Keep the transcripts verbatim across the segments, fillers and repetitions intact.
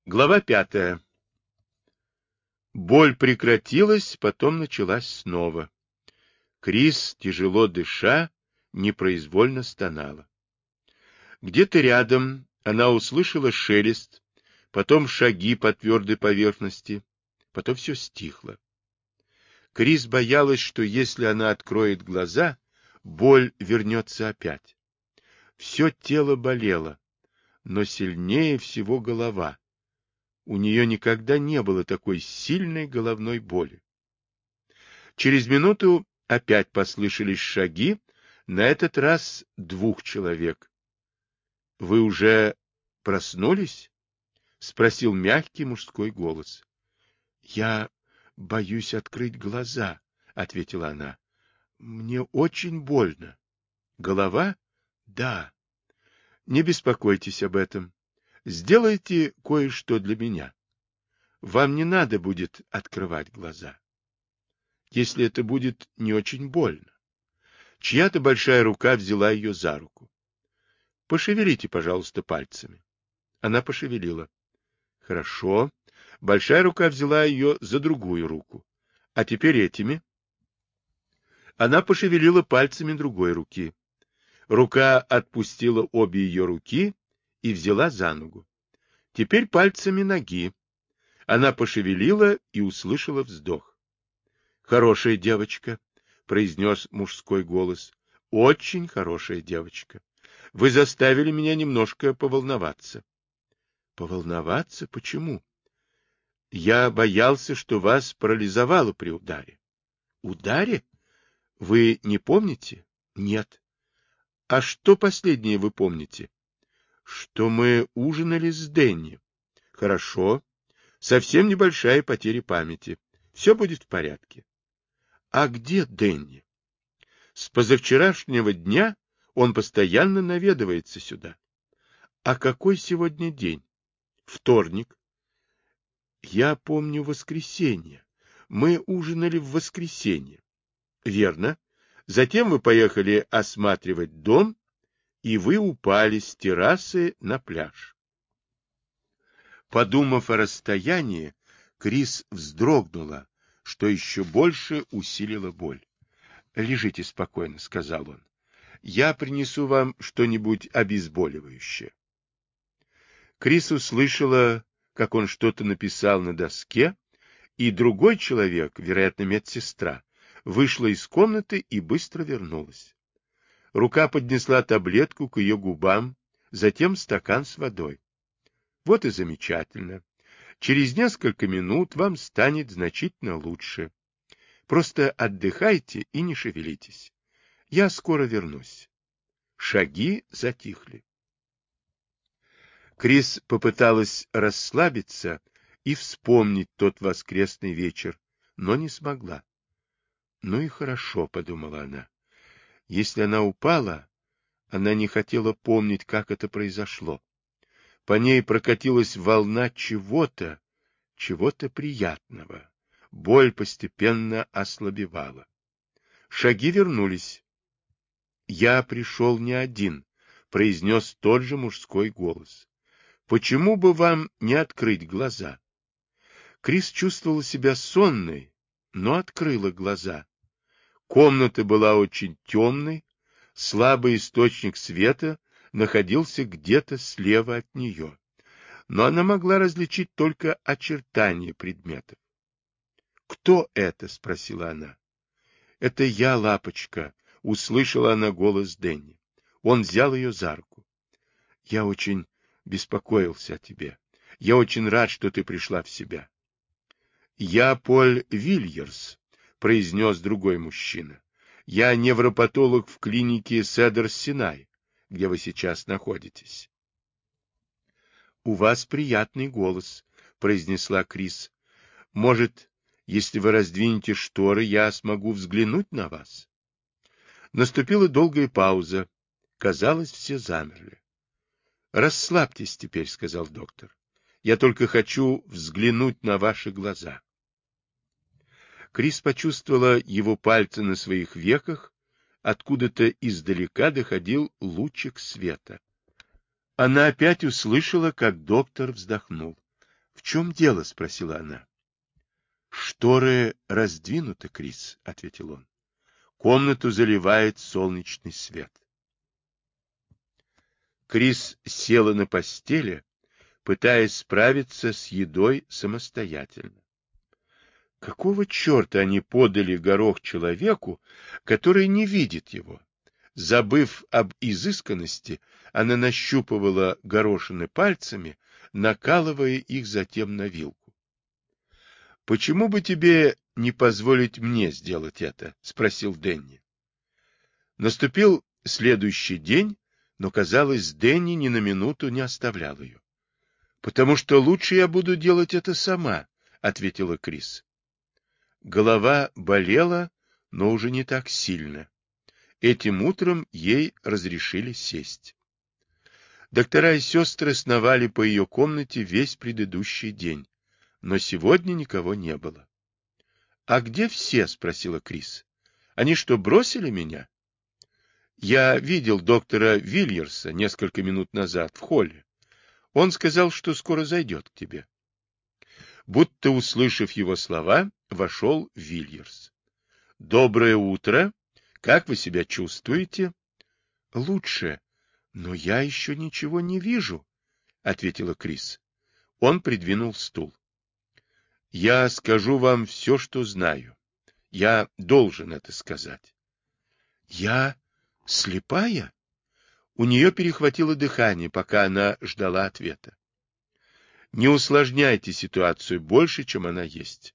Глава пятая. Боль прекратилась, потом началась снова. Крис, тяжело дыша, непроизвольно стонала. Где-то рядом она услышала шелест, потом шаги по твердой поверхности, потом все стихло. Крис боялась, что если она откроет глаза, боль вернется опять. Все тело болело, но сильнее всего голова. У нее никогда не было такой сильной головной боли. Через минуту опять послышались шаги, на этот раз двух человек. — Вы уже проснулись? — спросил мягкий мужской голос. — Я боюсь открыть глаза, — ответила она. — Мне очень больно. — Голова? — Да. — Не беспокойтесь об этом. Сделайте кое-что для меня. Вам не надо будет открывать глаза, если это будет не очень больно. Чья-то большая рука взяла ее за руку. Пошевелите, пожалуйста, пальцами. Она пошевелила. Хорошо. Большая рука взяла ее за другую руку. А теперь этими. Она пошевелила пальцами другой руки. Рука отпустила обе ее руки и взяла за ногу. Теперь пальцами ноги. Она пошевелила и услышала вздох. Хорошая девочка, произнес мужской голос. Очень хорошая девочка. Вы заставили меня немножко поволноваться. Поволноваться? Почему? Я боялся, что вас парализовало при ударе. Ударе? Вы не помните? Нет. А что последнее вы помните? Что мы ужинали с Дэнни. Хорошо. Совсем небольшая потеря памяти. Все будет в порядке. А где Дэнни? С позавчерашнего дня он постоянно наведывается сюда. А какой сегодня день? Вторник. Я помню воскресенье. Мы ужинали в воскресенье. Верно. Затем вы поехали осматривать дом, и вы упали с террасы на пляж. Подумав о расстоянии, Крис вздрогнула, что еще больше усилило боль. «Лежите спокойно», — сказал он. «Я принесу вам что-нибудь обезболивающее». Крис услышала, как он что-то написал на доске, и другой человек, вероятно, медсестра, вышла из комнаты и быстро вернулась. Рука поднесла таблетку к ее губам, затем стакан с водой. Вот и замечательно. Через несколько минут вам станет значительно лучше. Просто отдыхайте и не шевелитесь. Я скоро вернусь. Шаги затихли. Крис попыталась расслабиться и вспомнить тот воскресный вечер, но не смогла. Ну и хорошо, подумала она. Если она упала, она не хотела помнить, как это произошло. По ней прокатилась волна чего-то, чего-то приятного. Боль постепенно ослабевала. Шаги вернулись. «Я пришел не один», — произнес тот же мужской голос. «Почему бы вам не открыть глаза?» Крис чувствовала себя сонной, но открыла глаза. Комната была очень темной, слабый источник света находился где-то слева от нее, но она могла различить только очертания предметов. «Кто это?» — спросила она. «Это я, лапочка», — услышала она голос Дэнни. Он взял ее за руку. «Я очень беспокоился о тебе. Я очень рад, что ты пришла в себя». «Я Поль Вильерс», — произнес другой мужчина. «Я невропатолог в клинике Седер-Синай, где вы сейчас находитесь». «У вас приятный голос», — произнесла Крис. «Может, если вы раздвинете шторы, я смогу взглянуть на вас?» Наступила долгая пауза. Казалось, все замерли. «Расслабьтесь теперь», — сказал доктор. «Я только хочу взглянуть на ваши глаза». Крис почувствовала его пальцы на своих веках, откуда-то издалека доходил лучик света. Она опять услышала, как доктор вздохнул. В чем дело? — спросила она. — Шторы раздвинуты, Крис, — ответил он. Комнату заливает солнечный свет. Крис села на постели, пытаясь справиться с едой самостоятельно. Какого черта они подали горох человеку, который не видит его? Забыв об изысканности, она нащупывала горошины пальцами, накалывая их затем на вилку. — Почему бы тебе не позволить мне сделать это? — спросил Дэнни. Наступил следующий день, но, казалось, Дэнни ни на минуту не оставлял ее. — Потому что лучше я буду делать это сама, — ответила Крис. Голова болела, но уже не так сильно. Этим утром ей разрешили сесть. Доктора и сестры сновали по ее комнате весь предыдущий день, но сегодня никого не было. — А где все? — спросила Крис. — Они что, бросили меня? — Я видел доктора Вильерса несколько минут назад в холле. Он сказал, что скоро зайдет к тебе. Будто услышав его слова, вошел Вильерс. — Доброе утро! Как вы себя чувствуете? — Лучше, но я еще ничего не вижу, — ответила Крис. Он придвинул стул. — Я скажу вам все, что знаю. Я должен это сказать. — Я слепая? У нее перехватило дыхание, пока она ждала ответа. Не усложняйте ситуацию больше, чем она есть.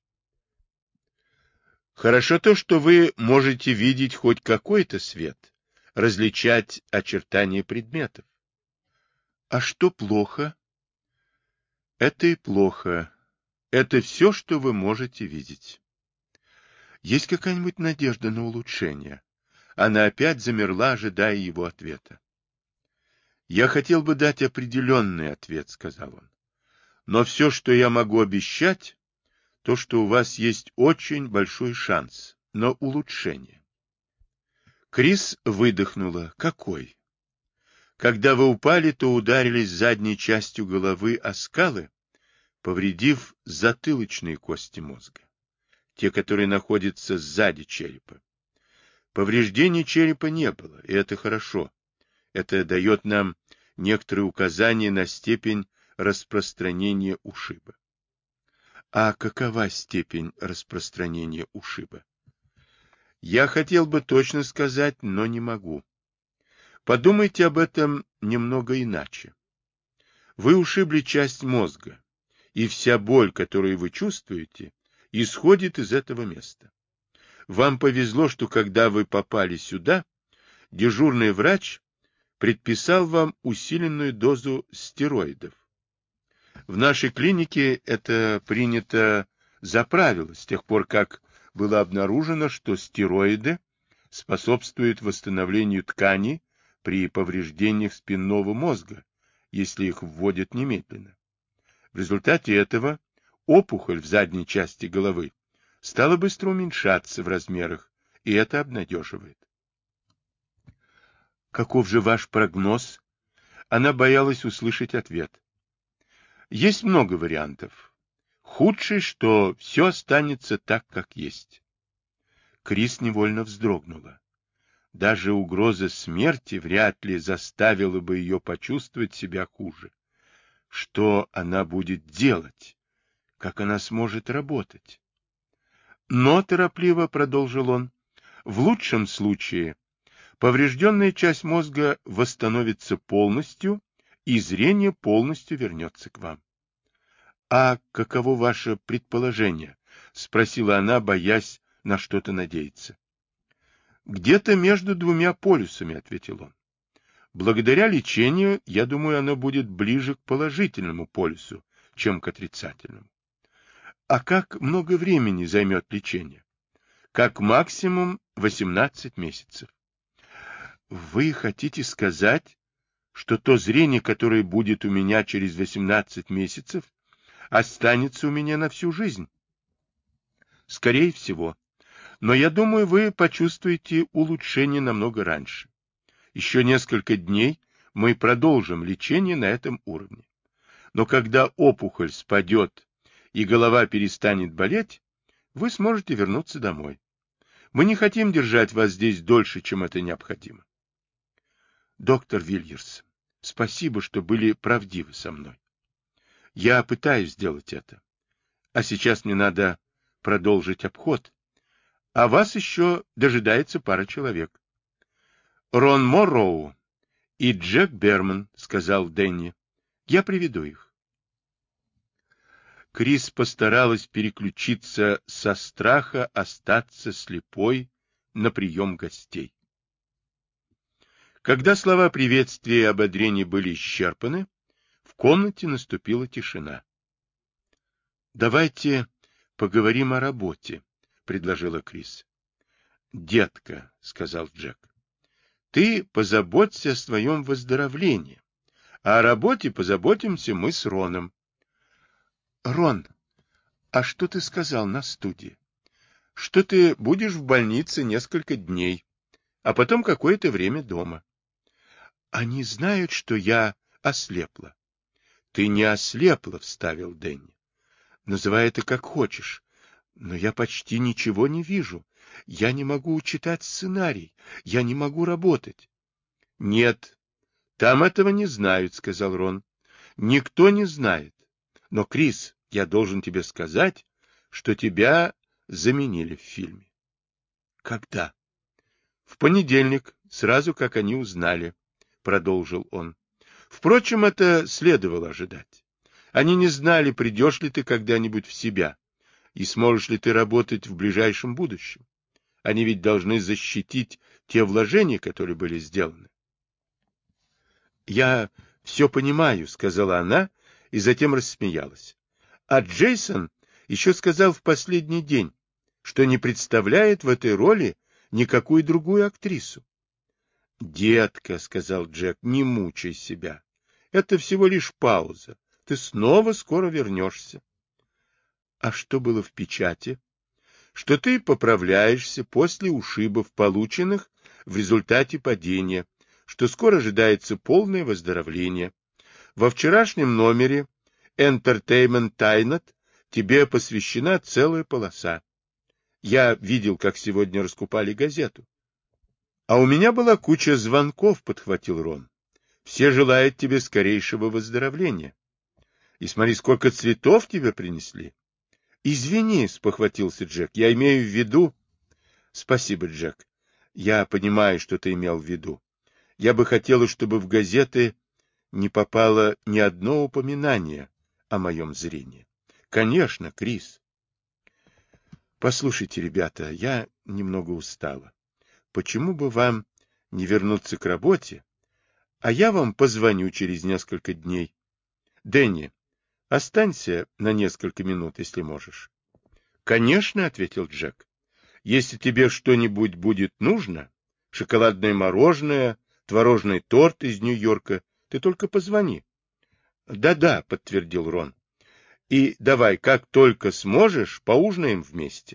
Хорошо то, что вы можете видеть хоть какой-то свет, различать очертания предметов. А что плохо? Это и плохо. Это все, что вы можете видеть. Есть какая-нибудь надежда на улучшение? Она опять замерла, ожидая его ответа. Я хотел бы дать определенный ответ, сказал он. Но все, что я могу обещать, то, что у вас есть очень большой шанс на улучшение. Крис выдохнула. Какой? Когда вы упали, то ударились задней частью головы о скалы, повредив затылочные кости мозга, те, которые находятся сзади черепа. Повреждений черепа не было, и это хорошо. Это дает нам некоторые указания на степень распространения ушиба. А какова степень распространения ушиба? Я хотел бы точно сказать, но не могу. Подумайте об этом немного иначе. Вы ушибли часть мозга, и вся боль, которую вы чувствуете, исходит из этого места. Вам повезло, что когда вы попали сюда, дежурный врач предписал вам усиленную дозу стероидов. В нашей клинике это принято за правило с тех пор, как было обнаружено, что стероиды способствуют восстановлению тканей при повреждениях спинного мозга, если их вводят немедленно. В результате этого опухоль в задней части головы стала быстро уменьшаться в размерах, и это обнадеживает. Каков же ваш прогноз? Она боялась услышать ответ. Есть много вариантов. Худший, что все останется так, как есть. Крис невольно вздрогнула. Даже угроза смерти вряд ли заставила бы ее почувствовать себя хуже. Что она будет делать? Как она сможет работать? Но, торопливо продолжил он, в лучшем случае поврежденная часть мозга восстановится полностью, и зрение полностью вернется к вам. — А каково ваше предположение? — спросила она, боясь на что-то надеяться. — Где-то между двумя полюсами, — ответил он. Благодаря лечению, я думаю, оно будет ближе к положительному полюсу, чем к отрицательному. А как много времени займет лечение? Как максимум восемнадцать месяцев. Вы хотите сказать, что то зрение, которое будет у меня через восемнадцать месяцев, останется у меня на всю жизнь? Скорее всего. Но я думаю, вы почувствуете улучшение намного раньше. Еще несколько дней мы продолжим лечение на этом уровне. Но когда опухоль спадет и голова перестанет болеть, вы сможете вернуться домой. Мы не хотим держать вас здесь дольше, чем это необходимо. Доктор Вильерс, спасибо, что были правдивы со мной. Я пытаюсь сделать это. А сейчас мне надо продолжить обход. А вас еще дожидается пара человек. Рон Морроу и Джек Берман, сказал Дэнни. Я приведу их. Крис постаралась переключиться со страха остаться слепой на прием гостей. Когда слова приветствия и ободрения были исчерпаны, в комнате наступила тишина. «Давайте поговорим о работе», — предложила Крис. «Детка», — сказал Джек, — «ты позаботься о своем выздоровлении, а о работе позаботимся мы с Роном». «Рон, а что ты сказал на студии? Что ты будешь в больнице несколько дней, а потом какое-то время дома. Они знают, что я ослепла». «Ты не ослепла», — вставил Дэнни. «Называй это как хочешь, но я почти ничего не вижу. Я не могу читать сценарий, я не могу работать». «Нет, там этого не знают», — сказал Рон. «Никто не знает. Но, Крис, я должен тебе сказать, что тебя заменили в фильме». «Когда?» «В понедельник, сразу как они узнали», — продолжил он. «Впрочем, это следовало ожидать. Они не знали, придешь ли ты когда-нибудь в себя, и сможешь ли ты работать в ближайшем будущем. Они ведь должны защитить те вложения, которые были сделаны». «Я все понимаю», — сказала она, и затем рассмеялась. А Джейсон еще сказал в последний день, что не представляет в этой роли никакую другую актрису. «Детка», — сказал Джек, — «не мучай себя. Это всего лишь пауза. Ты снова скоро вернешься». «А что было в печати?» «Что ты поправляешься после ушибов, полученных в результате падения, что скоро ожидается полное выздоровление. Во вчерашнем номере Entertainment Tonight тебе посвящена целая полоса. Я видел, как сегодня раскупали газету. А у меня была куча звонков», — подхватил Рон. «Все желают тебе скорейшего выздоровления. И смотри, сколько цветов тебе принесли». «Извини», — спохватился Джек, — «я имею в виду...» «Спасибо, Джек. Я понимаю, что ты имел в виду. Я бы хотела, чтобы в газеты не попало ни одно упоминание о моем зрении». «Конечно, Крис». «Послушайте, ребята, я немного устала. Почему бы вам не вернуться к работе, а я вам позвоню через несколько дней? Дэнни, останься на несколько минут, если можешь». «Конечно», — ответил Джек. «Если тебе что-нибудь будет нужно, шоколадное мороженое, творожный торт из Нью-Йорка, ты только позвони». «Да-да», — подтвердил Рон. «И давай, как только сможешь, поужинаем вместе».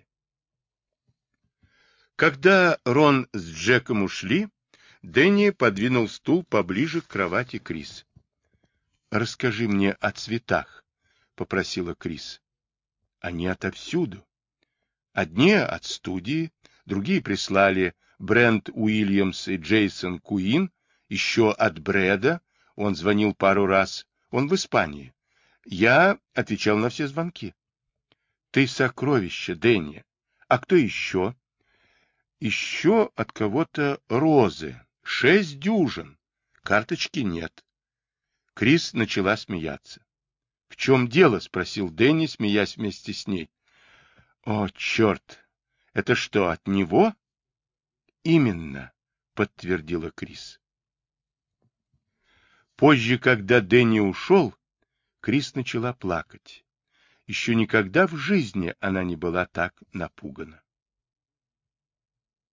Когда Рон с Джеком ушли, Дэнни подвинул стул поближе к кровати Крис. «Расскажи мне о цветах», — попросила Крис. «Они отовсюду. Одни от студии, другие прислали Брент Уильямс и Джейсон Куин, еще от Брэда, он звонил пару раз, он в Испании. Я отвечал на все звонки». «Ты сокровище, Дэнни. А кто еще?» «Еще от кого-то розы. Шесть дюжин. Карточки нет». Крис начала смеяться. «В чем дело?» — спросил Дэнни, смеясь вместе с ней. «О, черт! Это что, от него?» «Именно», — подтвердила Крис. Позже, когда Дэнни ушел, Крис начала плакать. Еще никогда в жизни она не была так напугана.